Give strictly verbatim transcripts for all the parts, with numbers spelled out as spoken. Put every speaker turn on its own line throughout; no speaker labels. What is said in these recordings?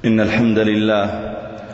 إن الحمد لله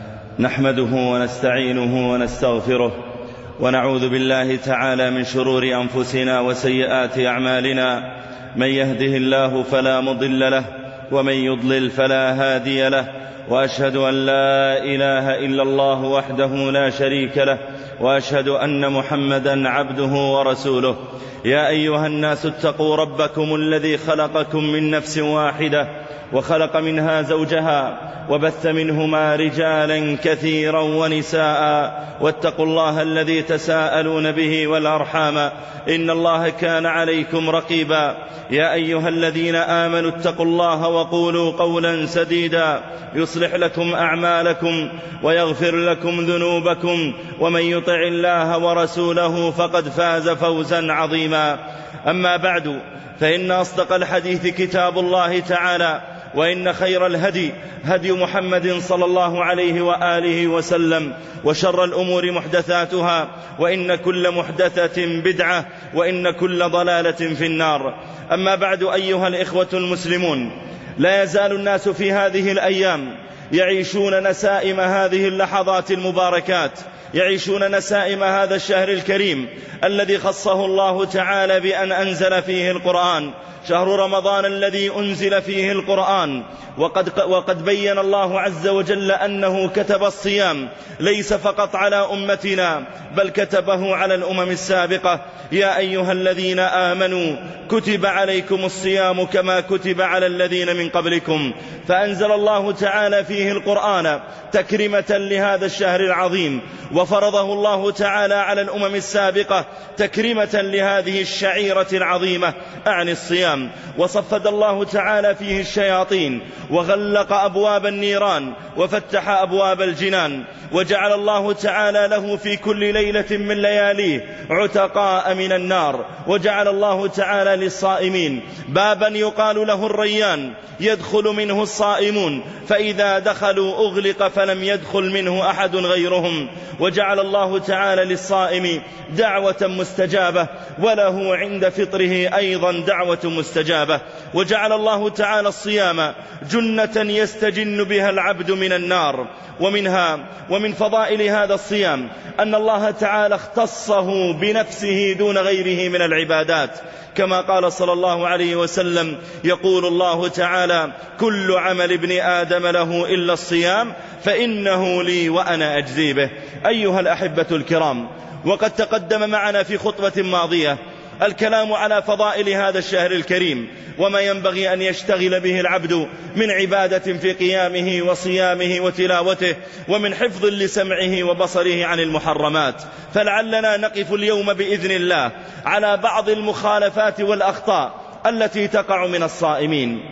نحمده ونستعينه ونستغفره ونعوذ بالله تعالى من شرور أنفسنا وسيئات أعمالنا. من يهده الله فلا مضل له ومن يضلل فلا هادي له، وأشهد أن لا إله إلا الله وحده لا شريك له، وأشهد أن محمدا عبده ورسوله. يا أيها الناس اتقوا ربكم الذي خلقكم من نفس واحدة وخلق منها زوجها وبث منهما رجالا كثيرا ونساء، واتقوا الله الذي تساءلون به والأرحام إن الله كان عليكم رقيبا. يا أيها الذين آمنوا اتقوا الله وقولوا قولا سديدا يصلح لكم أعمالكم ويغفر لكم ذنوبكم، ومن يطع الله ورسوله فقد فاز فوزا عظيما. أما بعد، فإن أصدق الحديث كتاب الله تعالى، وإن خير الهدي هدي محمد صلى الله عليه وآله وسلم، وشر الأمور محدثاتها، وإن كل محدثة بدعة، وإن كل ضلالة في النار. أما بعد، أيها الإخوة المسلمون، لا يزال الناس في هذه الأيام يعيشون نسائم هذه اللحظات المباركات، يعيشون نسائم هذا الشهر الكريم الذي خصه الله تعالى بأن أنزل فيه القرآن، شهر رمضان الذي أنزل فيه القرآن. وقد, وقد بين الله عز وجل أنه كتب الصيام ليس فقط على أمتنا، بل كتبه على الأمم السابقة. يا أيها الذين آمنوا كتب عليكم الصيام كما كتب على الذين من قبلكم. فأنزل الله تعالى فيه القرآن تكريمة لهذا الشهر العظيم، وفرضه الله تعالى على الأمم السابقة تكريمة لهذه الشعيرة العظيمة عن الصيام. وصفد الله تعالى فيه الشياطين، وغلق أبواب النيران، وفتح أبواب الجنان، وجعل الله تعالى له في كل ليلة من لياليه عتقاء من النار. وجعل الله تعالى للصائمين بابا يقال له الريان يدخل منه الصائمون، فإذا دخلوا أغلق فلم يدخل منه أحد غيرهم. وجعل الله تعالى للصائم دعوة مستجابة، وله عند فطره أيضا دعوة مستجابة. وجعل الله تعالى الصيام جنة يستجن بها العبد من النار. ومنها ومن فضائل هذا الصيام أن الله تعالى اختصه بنفسه دون غيره من العبادات، كما قال صلى الله عليه وسلم: يقول الله تعالى: كل عمل ابن آدم له إلا الصيام فإنه لي وأنا أجزي به. أيها الأحبة الكرام، وقد تقدم معنا في خطبة ماضية الكلام على فضائل هذا الشهر الكريم، وما ينبغي أن يشتغل به العبد من عبادة في قيامه وصيامه وتلاوته، ومن حفظ لسمعه وبصره عن المحرمات. فلعلنا نقف اليوم بإذن الله على بعض المخالفات والأخطاء التي تقع من الصائمين.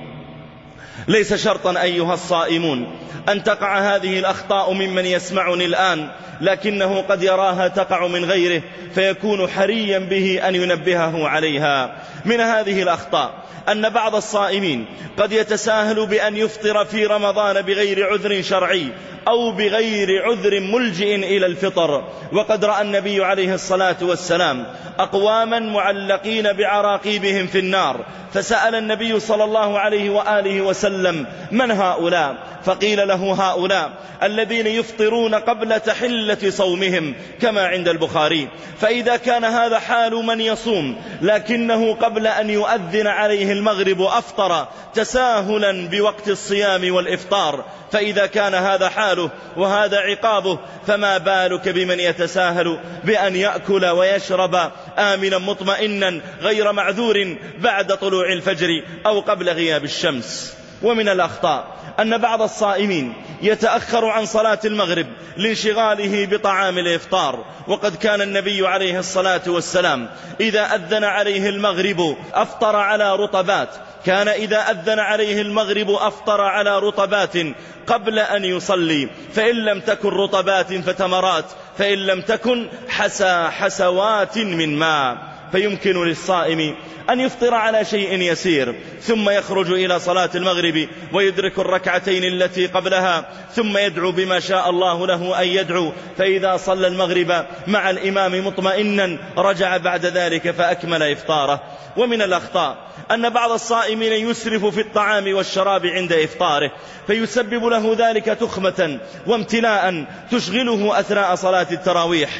ليس شرطا أيها الصائمون أن تقع هذه الأخطاء ممن يسمعني الآن، لكنه قد يراها تقع من غيره، فيكون حريا به أن ينبهه عليها. من هذه الأخطاء أن بعض الصائمين قد يتساهل بأن يفطر في رمضان بغير عذر شرعي أو بغير عذر ملجئ إلى الفطر. وقد رأى النبي عليه الصلاة والسلام أقواما معلقين بعراقيبهم في النار، فسأل النبي صلى الله عليه وآله وسلم: من هؤلاء؟ فقيل له: هؤلاء الذين يفطرون قبل تحلة صومهم، كما عند البخاري. فإذا كان هذا حال من يصوم لكنه قبل أن يؤذن عليه المغرب أفطر تساهلا بوقت الصيام والإفطار، فإذا كان هذا حاله وهذا عقابه، فما بالك بمن يتساهل بأن يأكل ويشرب آمنا مطمئنا غير معذور بعد طلوع الفجر أو قبل غياب الشمس. ومن الأخطاء أن بعض الصائمين يتأخر عن صلاة المغرب لانشغاله بطعام الإفطار. وقد كان النبي عليه الصلاة والسلام إذا أذن عليه المغرب أفطر على رطبات، كان إذا أذن عليه المغرب أفطر على رطبات قبل أن يصلي، فإن لم تكن رطبات فتمرات، فإن لم تكن حسى حسوات من ماء. فيمكن للصائم أن يفطر على شيء يسير ثم يخرج إلى صلاة المغرب ويدرك الركعتين التي قبلها ثم يدعو بما شاء الله له أن يدعو، فإذا صلى المغرب مع الإمام مطمئنا رجع بعد ذلك فأكمل إفطاره. ومن الأخطاء أن بعض الصائمين يسرف في الطعام والشراب عند إفطاره فيسبب له ذلك تخمة وامتلاء تشغله أثناء صلاة التراويح،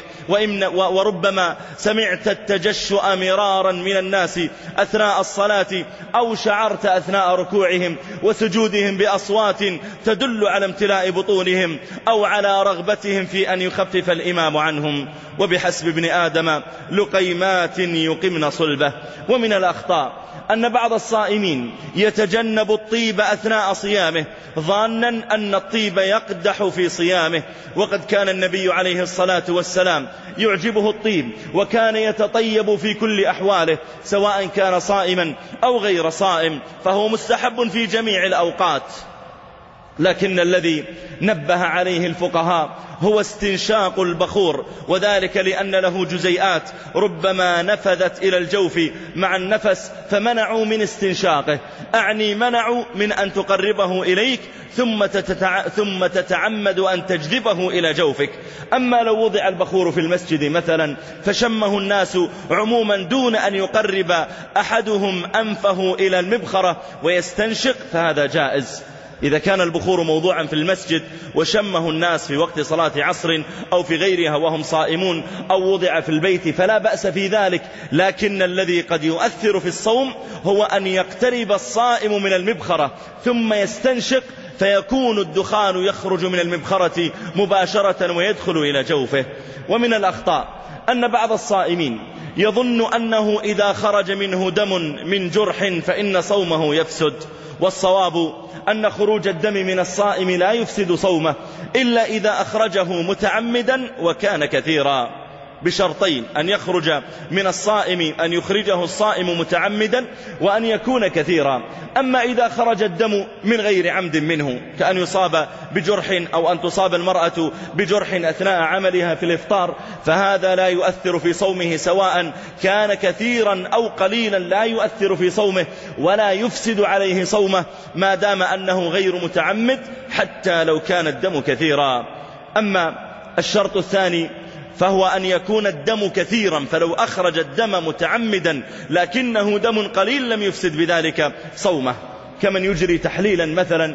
وربما سمعت التجشؤ مرارا من الناس أثناء الصلاة أو شعرت أثناء ركوعهم وسجودهم بأصوات تدل على امتلاء بطونهم أو على رغبتهم في أن يخفف الإمام عنهم. وبحسب ابن آدم لقيمات يقمن صلبه. ومن الأخطاء أن بعض الصائمين يتجنب الطيب أثناء صيامه ظانا أن الطيب يقدح في صيامه، وقد كان النبي عليه الصلاة والسلام يعجبه الطيب وكان يتطيب في كل أحواله سواء كان صائما أو غير صائم، فهو مستحب في جميع الأوقات. لكن الذي نبه عليه الفقهاء هو استنشاق البخور، وذلك لأن له جزيئات ربما نفذت إلى الجوف مع النفس فمنعوا من استنشاقه، أعني منعوا من أن تقربه إليك ثم, تتع... ثم تتعمد أن تجذبه إلى جوفك. أما لو وضع البخور في المسجد مثلا فشمه الناس عموما دون أن يقرب أحدهم أنفه إلى المبخرة ويستنشق فهذا جائز. إذا كان البخور موضوعا في المسجد وشمه الناس في وقت صلاة عصر أو في غيرها وهم صائمون أو وضع في البيت فلا بأس في ذلك، لكن الذي قد يؤثر في الصوم هو أن يقترب الصائم من المبخرة ثم يستنشق فيكون الدخان يخرج من المبخرة مباشرة ويدخل إلى جوفه. ومن الأخطاء أن بعض الصائمين يظن أنه إذا خرج منه دم من جرح فإن صومه يفسد، والصواب أن خروج الدم من الصائم لا يفسد صومه إلا إذا أخرجه متعمدا وكان كثيرا، بشرطين: أن يخرج من الصائم أن يخرجه الصائم متعمدا وأن يكون كثيرا. أما إذا خرج الدم من غير عمد منه كأن يصاب بجرح أو أن تصاب المرأة بجرح أثناء عملها في الإفطار فهذا لا يؤثر في صومه سواء كان كثيرا أو قليلا، لا يؤثر في صومه ولا يفسد عليه صومه ما دام أنه غير متعمد حتى لو كان الدم كثيرا. أما الشرط الثاني فهو أن يكون الدم كثيرا، فلو أخرج الدم متعمدا لكنه دم قليل لم يفسد بذلك صومه، كمن يجري تحليلا مثلا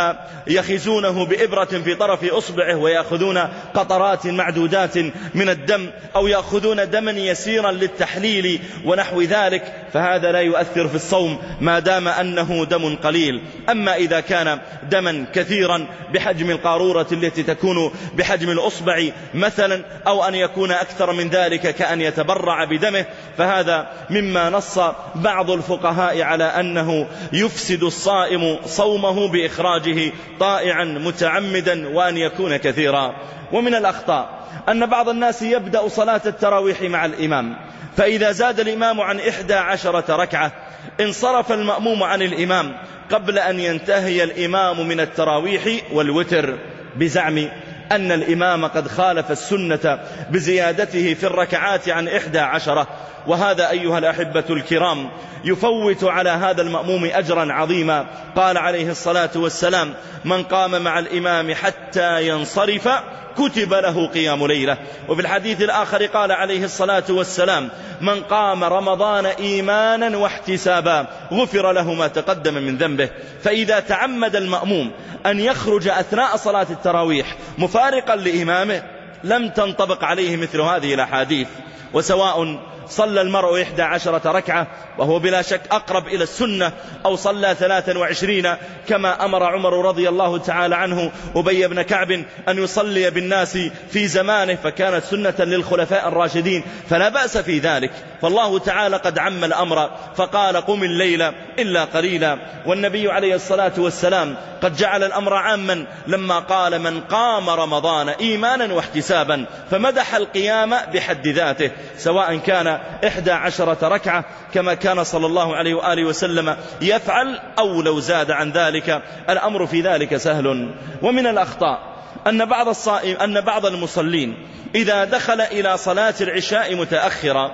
فيخزونه بإبرة في طرف أصبعه ويأخذون قطرات معدودات من الدم، أو يأخذون دما يسيرا للتحليل ونحو ذلك، فهذا لا يؤثر في الصوم ما دام أنه دم قليل. أما إذا كان دما كثيرا بحجم القارورة التي تكون بحجم الأصبع مثلا، أو أن يكون أكثر من ذلك كأن يتبرع بدمه، فهذا مما نص بعض الفقهاء على أنه يفسد الصائم صومه بإخراجه طائعا متعمدا وأن يكون كثيرا. ومن الأخطاء أن بعض الناس يبدأ صلاة التراويح مع الإمام، فإذا زاد الإمام عن إحدى عشرة ركعة انصرف المأموم عن الإمام قبل أن ينتهي الإمام من التراويح والوتر، بزعم أن الإمام قد خالف السنة بزيادته في الركعات عن إحدى عشرة. وهذا أيها الأحبة الكرام يفوت على هذا المأموم أجرا عظيما. قال عليه الصلاة والسلام: من قام مع الإمام حتى ينصرف كتب له قيام ليلة. وفي الحديث الآخر قال عليه الصلاة والسلام: من قام رمضان إيمانا واحتسابا غفر له ما تقدم من ذنبه. فإذا تعمد المأموم أن يخرج أثناء صلاة التراويح مفارقا لإمامه لم تنطبق عليه مثل هذه الأحاديث. وسواء صلى المرء إحدى عشرة ركعة وهو بلا شك أقرب إلى السنة، أو صلى ثلاثا وعشرين كما أمر عمر رضي الله تعالى عنه أبي بن كعب أن يصلي بالناس في زمانه، فكانت سنة للخلفاء الراشدين، فلا بأس في ذلك. فالله تعالى قد عم الأمر فقال: قم الليل إلا قليلا. والنبي عليه الصلاة والسلام قد جعل الأمر عاما لما قال: من قام رمضان إيمانا واحتسابا، فمدح القيام بحد ذاته، سواء كان إحدى عشرة ركعة كما كان صلى الله عليه وآله وسلم يفعل، أو لو زاد عن ذلك الأمر في ذلك سهل. ومن الأخطاء أن بعض الصائم أن بعض المصلين إذا دخل إلى صلاة العشاء متأخرا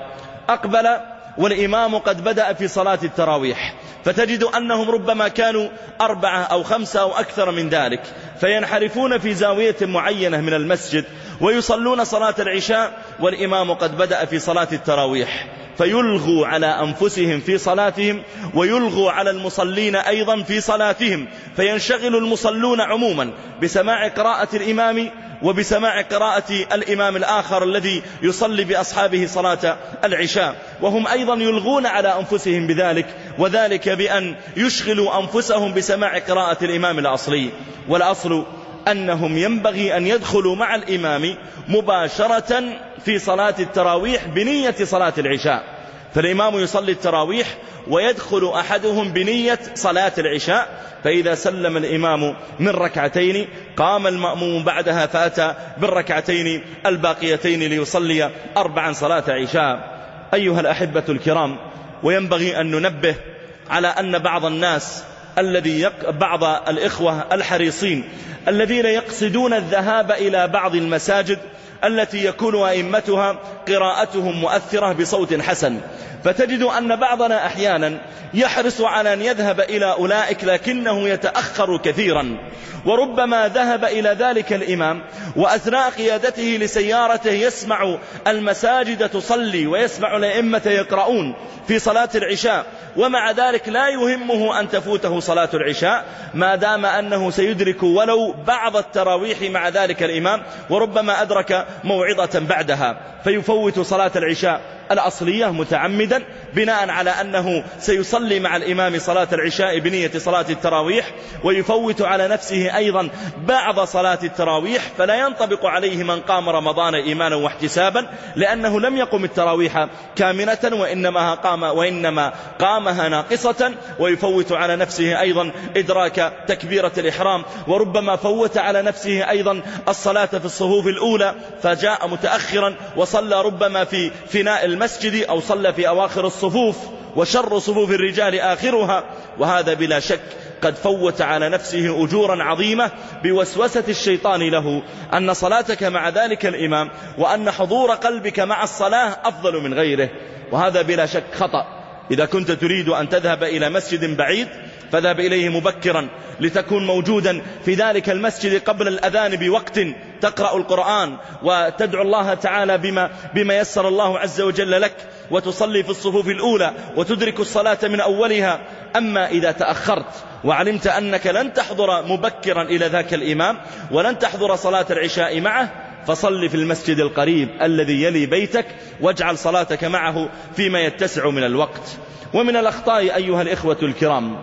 أقبل والإمام قد بدأ في صلاة التراويح، فتجد أنهم ربما كانوا أربعة أو خمسة أو أكثر من ذلك، فينحرفون في زاوية معينة من المسجد ويصلون صلاة العشاء والإمام قد بدأ في صلاة التراويح، فيلغوا على أنفسهم في صلاتهم ويلغوا على المصلين أيضا في صلاتهم، فينشغل المصلون عموما بسماع قراءة الإمام وبسماع قراءة الإمام الآخر الذي يصلي بأصحابه صلاة العشاء، وهم أيضا يلغون على أنفسهم بذلك، وذلك بأن يشغلوا أنفسهم بسماع قراءة الإمام الأصلي. والأصل أنهم ينبغي أن يدخلوا مع الإمام مباشرة في صلاة التراويح بنية صلاة العشاء، فالإمام يصلي التراويح ويدخل أحدهم بنية صلاة العشاء، فإذا سلم الإمام من ركعتين قام المأموم بعدها فأتى بالركعتين الباقيتين ليصلي أربعا صلاة عشاء. أيها الأحبة الكرام، وينبغي أن ننبه على أن بعض الناس الذي يق... بعض الإخوة الحريصين الذين يقصدون الذهاب إلى بعض المساجد التي يكون أئمتها قراءتهم مؤثرة بصوت حسن، فتجد أن بعضنا أحيانا يحرص على أن يذهب إلى أولئك لكنه يتأخر كثيرا، وربما ذهب إلى ذلك الإمام وأثناء قيادته لسيارته يسمع المساجد تصلي ويسمع الأئمة يقرؤون في صلاة العشاء، ومع ذلك لا يهمه أن تفوته صلاة العشاء ما دام أنه سيدرك ولو بعض التراويح مع ذلك الإمام، وربما أدرك موعظة بعدها، فيفوت صلاة العشاء الأصلية متعمدا بناء على أنه سيصلي مع الإمام صلاة العشاء بنية صلاة التراويح، ويفوت على نفسه أيضا بعض صلاة التراويح، فلا ينطبق عليه من قام رمضان إيمانا واحتسابا، لأنه لم يقم التراويح كاملة وإنما قام, وإنما قامها ناقصة، ويفوت على نفسه أيضا إدراك تكبيرة الإحرام، وربما فوت على نفسه أيضا الصلاة في الصفوف الأولى فجاء متأخرا وصلى ربما في فناء المسجد أو صلى في أواخر الصفوف، وشر صفوف الرجال آخرها، وهذا بلا شك قد فوت على نفسه أجورا عظيمة بوسوسة الشيطان له أن صلاتك مع ذلك الإمام وأن حضور قلبك مع الصلاة أفضل من غيره، وهذا بلا شك خطأ. إذا كنت تريد أن تذهب إلى مسجد بعيد فذهب إليه مبكرا لتكون موجودا في ذلك المسجد قبل الأذان بوقت، تقرأ القرآن وتدعو الله تعالى بما, بما يسر الله عز وجل لك، وتصلي في الصفوف الأولى وتدرك الصلاة من أولها. أما إذا تأخرت وعلمت أنك لن تحضر مبكرا إلى ذاك الإمام ولن تحضر صلاة العشاء معه، فصل في المسجد القريب الذي يلي بيتك واجعل صلاتك معه فيما يتسع من الوقت. ومن الأخطاء أيها الإخوة الكرام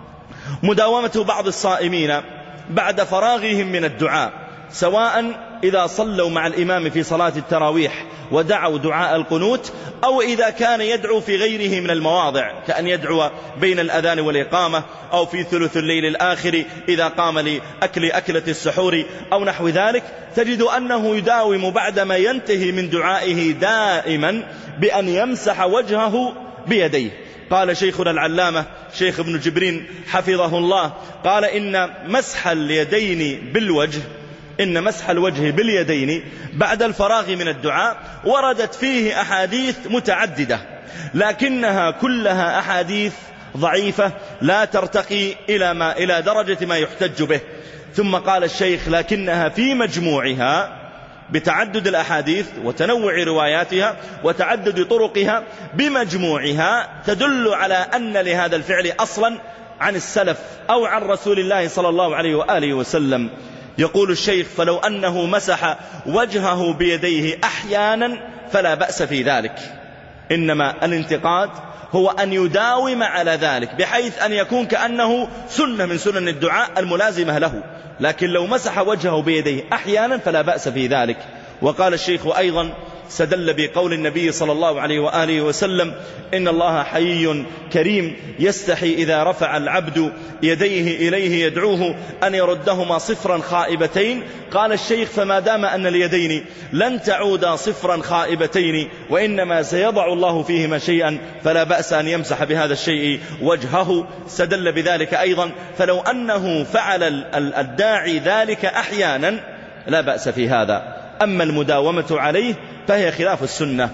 مداومة بعض الصائمين بعد فراغهم من الدعاء، سواء إذا صلوا مع الإمام في صلاة التراويح ودعوا دعاء القنوت، أو إذا كان يدعو في غيره من المواضع كأن يدعو بين الأذان والإقامة، أو في ثلث الليل الآخر إذا قام لأكل أكلة السحور أو نحو ذلك، تجد أنه يداوم بعدما ينتهي من دعائه دائما بأن يمسح وجهه بيديه. قال شيخنا العلامة شيخ ابن جبرين حفظه الله، قال إن مسح اليدين بالوجه إن مسح الوجه باليدين بعد الفراغ من الدعاء وردت فيه أحاديث متعددة، لكنها كلها أحاديث ضعيفة لا ترتقي إلى, ما إلى درجة ما يحتج به. ثم قال الشيخ لكنها في مجموعها بتعدد الأحاديث وتنوع رواياتها وتعدد طرقها بمجموعها تدل على أن لهذا الفعل أصلا عن السلف أو عن رسول الله صلى الله عليه وآله وسلم. يقول الشيخ فلو أنه مسح وجهه بيديه أحيانا فلا بأس في ذلك، إنما الانتقاد هو أن يداوم على ذلك بحيث أن يكون كأنه سنة من سنن الدعاء الملازمة له، لكن لو مسح وجهه بيديه أحيانا فلا بأس في ذلك. وقال الشيخ أيضا استدل بقول النبي صلى الله عليه وآله وسلم إن الله حي كريم يستحي إذا رفع العبد يديه إليه يدعوه أن يردهما صفرا خائبتين. قال الشيخ فما دام أن اليدين لن تعودا صفرا خائبتين وإنما سيضع الله فيهما شيئا فلا بأس أن يمسح بهذا الشيء وجهه. استدل بذلك أيضا فلو أنه فعل الداعي ذلك أحيانا لا بأس في هذا، أما المداومة عليه فهي خلاف السنة.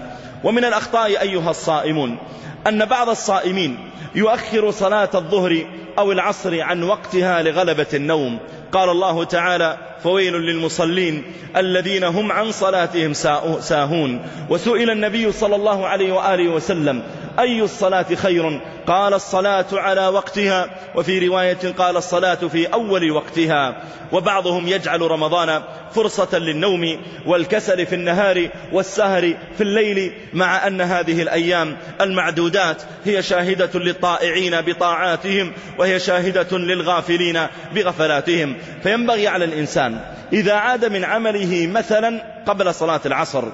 ومن الأخطاء أيها الصائمون أن بعض الصائمين يؤخر صلاة الظهر أو العصر عن وقتها لغلبة النوم. قال الله تعالى: فويل للمصلين الذين هم عن صلاتهم ساهون. وسئل النبي صلى الله عليه وآله وسلم: أي الصلاة خير؟ قال: الصلاة على وقتها، وفي رواية قال: الصلاة في أول وقتها. وبعضهم يجعل رمضان فرصة للنوم والكسل في النهار والسهر في الليل، مع أن هذه الأيام المعدودات هي شاهدة للطائعين بطاعاتهم، وهي شاهدة للغافلين بغفلاتهم. فينبغي على الإنسان إذا عاد من عمله مثلا قبل صلاة العصر،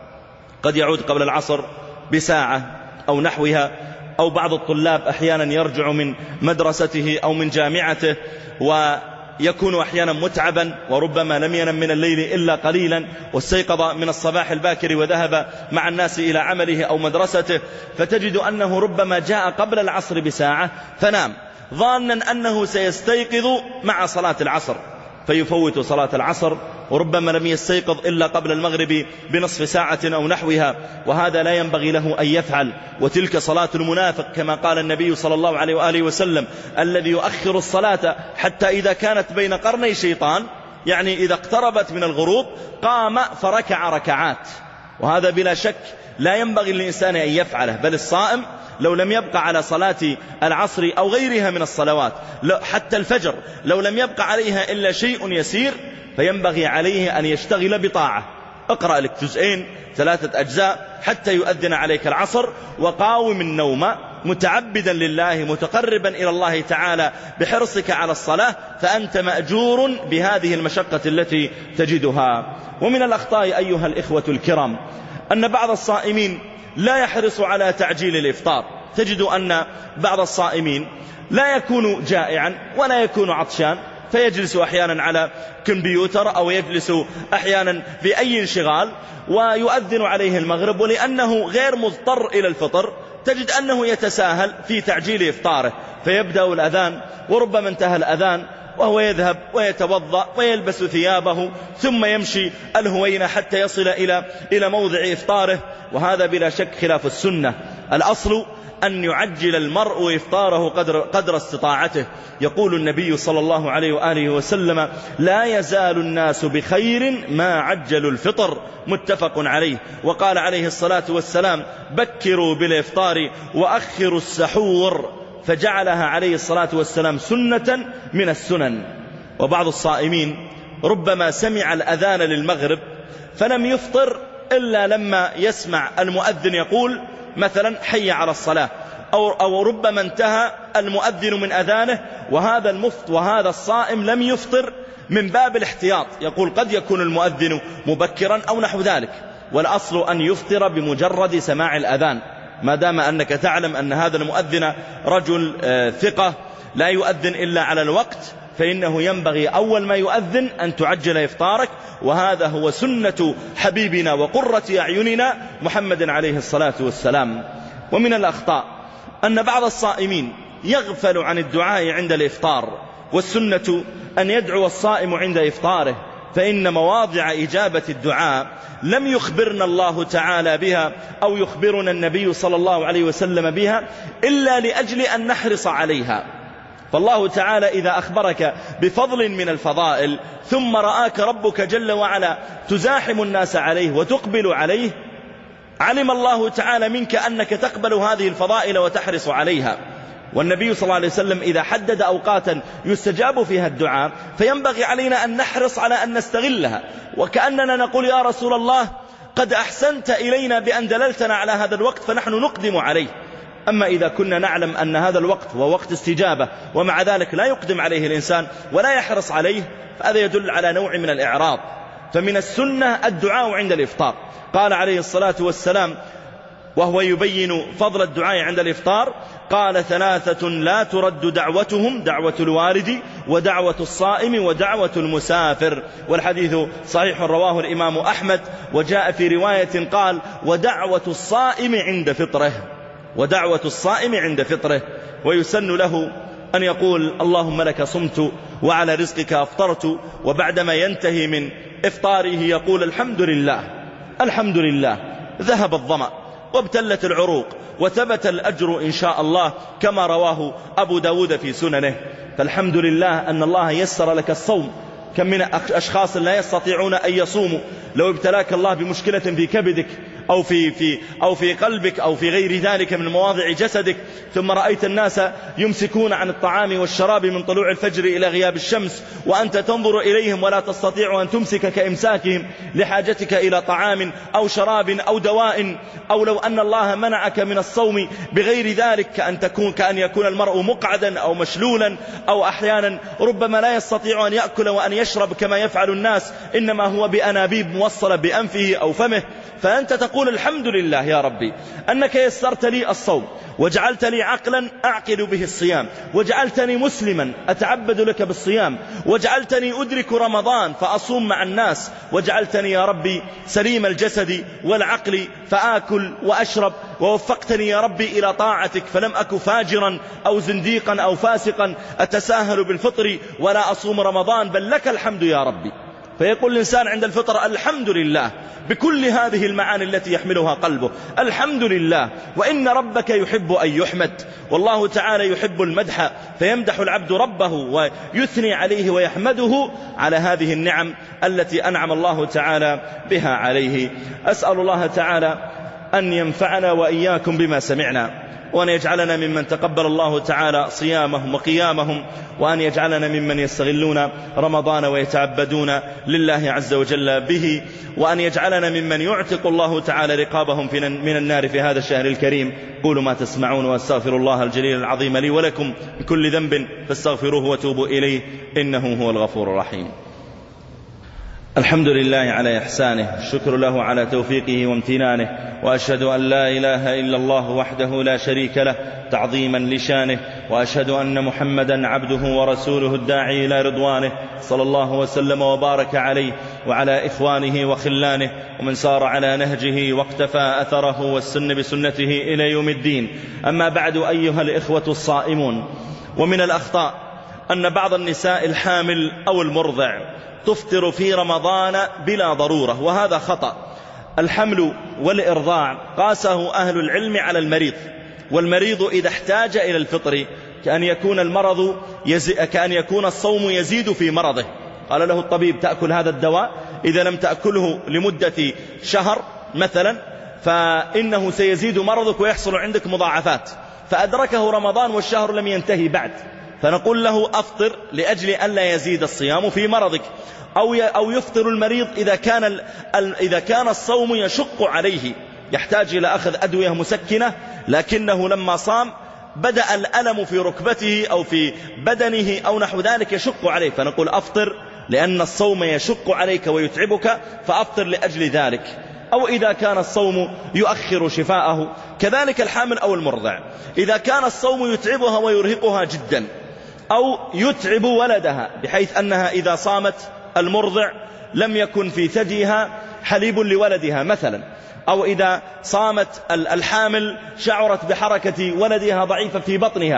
قد يعود قبل العصر بساعة أو نحوها، أو بعض الطلاب أحيانا يرجع من مدرسته أو من جامعته ويكون أحيانا متعبا، وربما لم ينم من الليل إلا قليلا، واستيقظ من الصباح الباكر وذهب مع الناس إلى عمله أو مدرسته، فتجد أنه ربما جاء قبل العصر بساعة فنام ظانا أنه سيستيقظ مع صلاة العصر، فيفوت صلاة العصر، وربما لم يستيقظ إلا قبل المغرب بنصف ساعة أو نحوها، وهذا لا ينبغي له أن يفعل. وتلك صلاة المنافق، كما قال النبي صلى الله عليه وآله وسلم: الذي يؤخر الصلاة حتى إذا كانت بين قرني شيطان، يعني إذا اقتربت من الغروب قام فركع ركعات. وهذا بلا شك لا ينبغي للإنسان أن يفعله، بل الصائم لو لم يبقى على صلاة العصر أو غيرها من الصلوات، حتى الفجر لو لم يبقى عليها إلا شيء يسير، فينبغي عليه أن يشتغل بطاعة. اقرأ لك جزئين ثلاثة أجزاء حتى يؤذن عليك العصر، وقاوم النوم متعبدا لله متقربا إلى الله تعالى بحرصك على الصلاة، فأنت مأجور بهذه المشقة التي تجدها. ومن الأخطاء أيها الإخوة الكرام أن بعض الصائمين لا يحرص على تعجيل الإفطار. تجد أن بعض الصائمين لا يكون جائعا ولا يكون عطشان، فيجلس أحيانا على كمبيوتر أو يجلس أحيانا في أي انشغال، ويؤذن عليه المغرب، ولأنه غير مضطر إلى الفطر تجد أنه يتساهل في تعجيل إفطاره، فيبدأ الأذان وربما انتهى الأذان وهو يذهب ويتوضأ ويلبس ثيابه ثم يمشي الهوين حتى يصل إلى إلى موضع إفطاره، وهذا بلا شك خلاف السنة. الأصل أن يعجل المرء إفطاره قدر, قدر استطاعته. يقول النبي صلى الله عليه وآله وسلم: لا يزال الناس بخير ما عجلوا الفطر، متفق عليه. وقال عليه الصلاة والسلام: بكروا بالإفطار وأخروا السحور، فجعلها عليه الصلاة والسلام سنة من السنن. وبعض الصائمين ربما سمع الأذان للمغرب فلم يفطر إلا لما يسمع المؤذن يقول مثلا: حي على الصلاة، أو, أو ربما انتهى المؤذن من أذانه، وهذا المفط وهذا الصائم لم يفطر من باب الاحتياط، يقول قد يكون المؤذن مبكرا أو نحو ذلك. والأصل أن يفطر بمجرد سماع الأذان، ما دام أنك تعلم أن هذا المؤذن رجل ثقة لا يؤذن إلا على الوقت، فإنه ينبغي أول ما يؤذن أن تعجل إفطارك، وهذا هو سنة حبيبنا وقرة أعيننا محمد عليه الصلاة والسلام. ومن الأخطاء أن بعض الصائمين يغفل عن الدعاء عند الإفطار، والسنة أن يدعو الصائم عند إفطاره، فإن مواضع إجابة الدعاء لم يخبرنا الله تعالى بها أو يخبرنا النبي صلى الله عليه وسلم بها إلا لأجل أن نحرص عليها. فالله تعالى إذا أخبرك بفضل من الفضائل ثم رآك ربك جل وعلا تزاحم الناس عليه وتقبل عليه، علم الله تعالى منك أنك تقبل هذه الفضائل وتحرص عليها. والنبي صلى الله عليه وسلم إذا حدد أوقاتا يستجاب فيها الدعاء فينبغي علينا أن نحرص على أن نستغلها، وكأننا نقول: يا رسول الله قد أحسنت إلينا بأن دللتنا على هذا الوقت فنحن نقدم عليه. أما إذا كنا نعلم أن هذا الوقت هو وقت استجابة ومع ذلك لا يقدم عليه الإنسان ولا يحرص عليه، فهذا يدل على نوع من الإعراض. فمن السنة الدعاء عند الإفطار. قال عليه الصلاة والسلام وهو يبين فضل الدعاء عند الإفطار: قال: ثلاثة لا ترد دعوتهم، دعوة الوالد ودعوة الصائم ودعوة المسافر. والحديث صحيح رواه الإمام أحمد، وجاء في رواية قال: ودعوة الصائم عند فطره، ودعوة الصائم عند فطره. ويسن له أن يقول: اللهم لك صمت وعلى رزقك أفطرت، وبعدما ينتهي من إفطاره يقول: الحمد لله الحمد لله ذهب الظمأ وابتلت العروق وثبت الأجر إن شاء الله كما رواه أبو داود في سننه. فالحمد لله أن الله يسر لك الصوم. كم من أشخاص لا يستطيعون أن يصوموا، لو ابتلاك الله بمشكلة في كبدك أو في, في, أو في قلبك أو في غير ذلك من مواضع جسدك، ثم رأيت الناس يمسكون عن الطعام والشراب من طلوع الفجر إلى غياب الشمس، وأنت تنظر إليهم ولا تستطيع أن تمسك كإمساكهم لحاجتك إلى طعام أو شراب أو دواء، أو لو أن الله منعك من الصوم بغير ذلك، كأن, تكون كأن يكون المرء مقعدا أو مشلولا، أو أحيانا ربما لا يستطيع أن يأكل وأن يشرب كما يفعل الناس، إنما هو بأنابيب موصلة بأنفه أو فمه. فأنت تقول الحمد لله يا ربي أنك يسرت لي الصوم، وجعلت لي عقلا أعقل به الصيام، وجعلتني مسلما أتعبد لك بالصيام، وجعلتني أدرك رمضان فأصوم مع الناس، وجعلتني يا ربي سليم الجسد والعقل فآكل وأشرب، ووفقتني يا ربي إلى طاعتك فلم أك فاجرا أو زنديقا أو فاسقا أتساهل بالفطر ولا أصوم رمضان، بل لك الحمد يا ربي. فيقول الإنسان عند الفطر الحمد لله بكل هذه المعاني التي يحملها قلبه، الحمد لله. وإن ربك يحب أن يحمد، والله تعالى يحب المدح، فيمدح العبد ربه ويثني عليه ويحمده على هذه النعم التي أنعم الله تعالى بها عليه. أسأل الله تعالى أن ينفعنا وإياكم بما سمعنا، وأن يجعلنا ممن تقبل الله تعالى صيامهم وقيامهم، وأن يجعلنا ممن يستغلون رمضان ويتعبدون لله عز وجل به، وأن يجعلنا ممن يعتق الله تعالى رقابهم من النار في هذا الشهر الكريم. قولوا ما تسمعون، واستغفر الله الجليل العظيم لي ولكم من كل ذنب فاستغفروه وتوبوا إليه إنه هو الغفور الرحيم. الحمد لله على إحسانه، الشكر له على توفيقه وامتنانه، وأشهد أن لا إله إلا الله وحده لا شريك له تعظيما لشانه، وأشهد أن محمدا عبده ورسوله الداعي إلى رضوانه، صلى الله وسلم وبارك عليه وعلى إخوانه وخلانه ومن سار على نهجه واقتفى أثره والسن بسنته إلى يوم الدين. أما بعد أيها الإخوة الصائمون، ومن الأخطاء أن بعض النساء الحامل أو المرضع تفطر في رمضان بلا ضرورة، وهذا خطأ. الحمل والإرضاع قاسه أهل العلم على المريض، والمريض إذا احتاج إلى الفطر كأن يكون المرض يزي... كأن يكون الصوم يزيد في مرضه، قال له الطبيب تأكل هذا الدواء، إذا لم تأكله لمدة شهر مثلا فإنه سيزيد مرضك ويحصل عندك مضاعفات، فأدركه رمضان والشهر لم ينتهي بعد، فنقول له أفطر لأجل أن لا يزيد الصيام في مرضك. أو أو يفطر المريض إذا كان إذا كان الصوم يشق عليه، يحتاج إلى أخذ أدوية مسكنة، لكنه لما صام بدأ الألم في ركبته أو في بدنه أو نحو ذلك يشق عليه، فنقول أفطر لأن الصوم يشق عليك ويتعبك، فأفطر لأجل ذلك. أو إذا كان الصوم يؤخر شفاءه، كذلك الحامل أو المرضع إذا كان الصوم يتعبها ويرهقها جدا، أو يتعب ولدها بحيث أنها إذا صامت المرضع لم يكن في ثديها حليب لولدها مثلا، أو إذا صامت الحامل شعرت بحركة ولدها ضعيفة في بطنها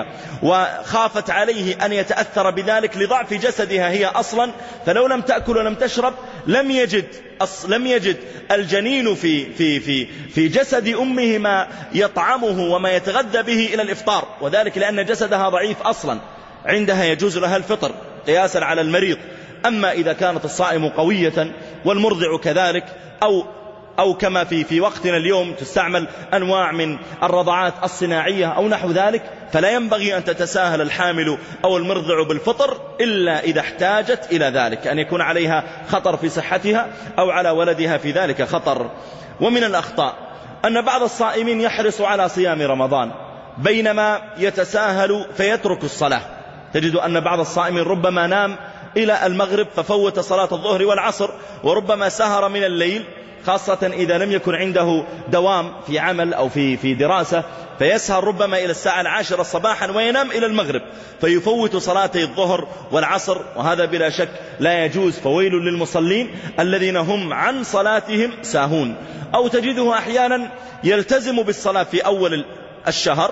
وخافت عليه أن يتأثر بذلك لضعف جسدها هي أصلا، فلو لم تأكل ولم تشرب لم يجد لم يجد الجنين في في في في جسد أمه ما يطعمه وما يتغذى به إلى الإفطار، وذلك لأن جسدها ضعيف أصلا، عندها يجوز لها الفطر قياسا على المريض. أما إذا كانت الصائم قوية والمرضع كذلك، أو أو كما في في وقتنا اليوم تستعمل أنواع من الرضعات الصناعية أو نحو ذلك، فلا ينبغي أن تتساهل الحامل أو المرضع بالفطر إلا إذا احتاجت إلى ذلك، أن يكون عليها خطر في صحتها أو على ولدها في ذلك خطر. ومن الأخطاء أن بعض الصائمين يحرص على صيام رمضان بينما يتساهل فيترك الصلاة. تجد أن بعض الصائمين ربما نام إلى المغرب ففوت صلاة الظهر والعصر، وربما سهر من الليل، خاصة إذا لم يكن عنده دوام في عمل أو في في دراسة، فيسهر ربما إلى الساعة العاشرة صباحا وينام إلى المغرب، فيفوت صلاتي الظهر والعصر، وهذا بلا شك لا يجوز، فويل للمصلين الذين هم عن صلاتهم ساهون. أو تجده أحيانا يلتزم بالصلاة في أول الشهر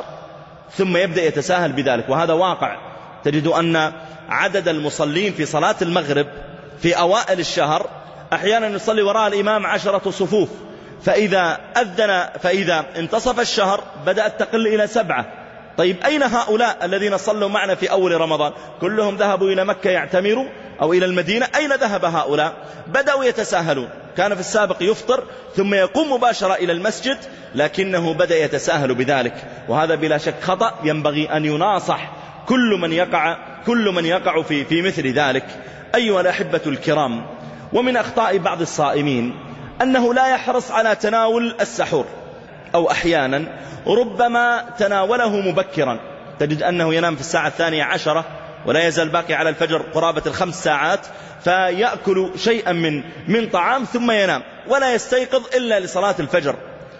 ثم يبدأ يتساهل بذلك، وهذا واقع. تجد أن عدد المصلين في صلاة المغرب في أوائل الشهر أحيانا يصلي وراء الإمام عشرة صفوف، فإذا أذن فإذا انتصف الشهر بدأت تقل إلى سبعة. طيب أين هؤلاء الذين صلوا معنا في أول رمضان؟ كلهم ذهبوا إلى مكة يعتمروا أو إلى المدينة. أين ذهب هؤلاء؟ بدأوا يتساهلون. كان في السابق يفطر ثم يقوم مباشرة إلى المسجد، لكنه بدأ يتساهل بذلك، وهذا بلا شك خطأ ينبغي أن يناصح كل من يقع كل من يقع في في مثل ذلك. أيها الأحبة الكرام، ومن أخطاء بعض الصائمين أنه لا يحرص على تناول السحور، أو أحيانا ربما تناوله مبكرا، تجد أنه ينام في الساعة الثانية عشرة ولا يزال باقي على الفجر قرابة الخمس ساعات، فيأكل شيئا من من طعام ثم ينام ولا يستيقظ إلا لصلاة الفجر،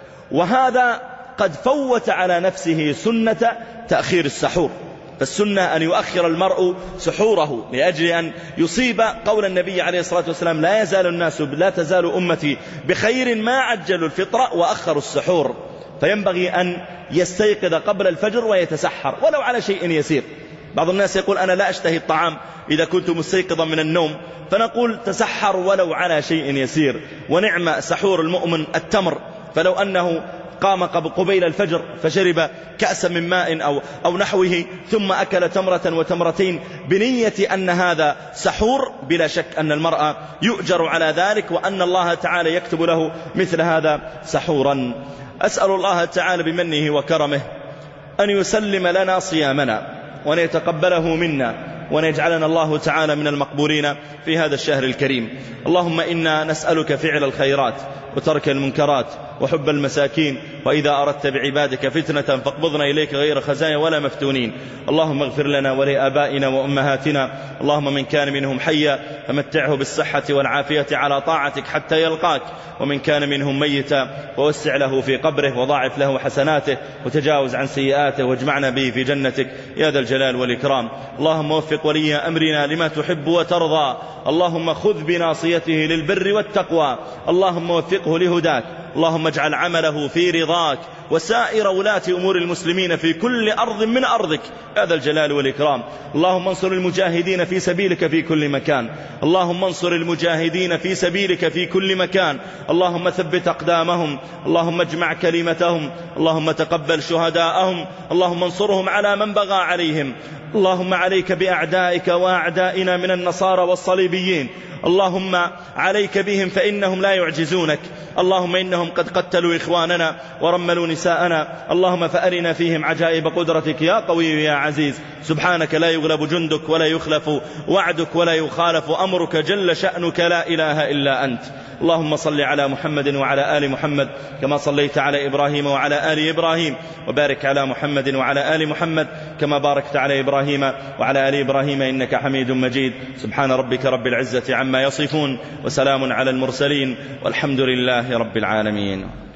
وهذا قد فوت على نفسه سنة تأخير السحور. فالسنة أن يؤخر المرء سحوره لأجل أن يصيب قول النبي عليه الصلاة والسلام: لا يزال الناس لا تزال أمتي بخير ما عجلوا الفطر وأخروا السحور. فينبغي أن يستيقظ قبل الفجر ويتسحر ولو على شيء يسير. بعض الناس يقول: أنا لا أشتهي الطعام إذا كنت مستيقظا من النوم، فنقول: تسحر ولو على شيء يسير. ونعم سحور المؤمن التمر، فلو أنه قام قبيل الفجر فشرب كأسا من ماء أو, أو نحوه ثم أكل تمرة وتمرتين بنية أن هذا سحور، بلا شك أن المرأة يؤجر على ذلك، وأن الله تعالى يكتب له مثل هذا سحورا. أسأل الله تعالى بمنه وكرمه أن يسلم لنا صيامنا وأن يتقبله منا، وأن يجعلنا الله تعالى من المقبولين في هذا الشهر الكريم. اللهم إنا نسألك فعل الخيرات وترك المنكرات وحب المساكين، وإذا أردت بعبادك فتنة فاقبضنا إليك غير خزايا ولا مفتونين. اللهم اغفر لنا ولآبائنا وأمهاتنا، اللهم من كان منهم حيا فمتعه بالصحة والعافية على طاعتك حتى يلقاك، ومن كان منهم ميتا فوسع له في قبره وضاعف له حسناته وتجاوز عن سيئاته واجمعنا به في جنتك يا ذا الجلال والإكرام. اللهم وفق ولي أمرنا لما تحب وترضى، اللهم خذ بناصيته للبر والتقوى، اللهم وفقه لهداك، اللهم اجعل عمله في رضاك، وسائر ولاة أمور المسلمين في كل أرض من أرضك يا ذا الجلال والإكرام. اللهم انصر المجاهدين في سبيلك في كل مكان، اللهم انصر المجاهدين في سبيلك في كل مكان، اللهم ثبت أقدامهم، اللهم اجمع كلمتهم، اللهم تقبل شهداءهم، اللهم انصرهم على من بغى عليهم. اللهم عليك بأعدائك وأعدائنا من النصارى والصليبيين، اللهم عليك بهم فإنهم لا يعجزونك، اللهم إنهم قد قتلوا إخواننا ورملوا نساءنا، اللهم فأرنا فيهم عجائب قدرتك يا قوي يا عزيز. سبحانك لا يغلب جندك ولا يخلف وعدك ولا يخالف أمرك جل شأنك، لا إله إلا أنت. اللهم صل على محمد وعلى آل محمد كما صليت على إبراهيم وعلى آل إبراهيم، وبارك على محمد وعلى آل محمد كما باركت على إبراهيم وعلى آل إبراهيم إنك حميد مجيد. سبحان ربك رب العزة عما يصفون، وسلام على المرسلين، والحمد لله رب العالمين.